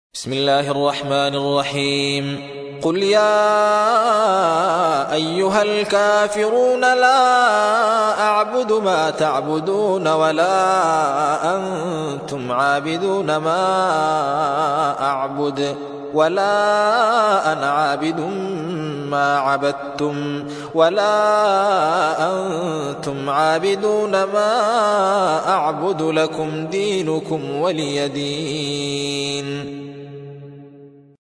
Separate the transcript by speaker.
Speaker 1: بسم الله الرحمن الرحيم. قل يا أيها الكافرون لا أعبد ما تعبدون ولا أنتم عابدون ما أعبد ولا أنا عابد ما عبدتم ولا أنتم عابدون ما أعبد لكم دينكم ولي دين.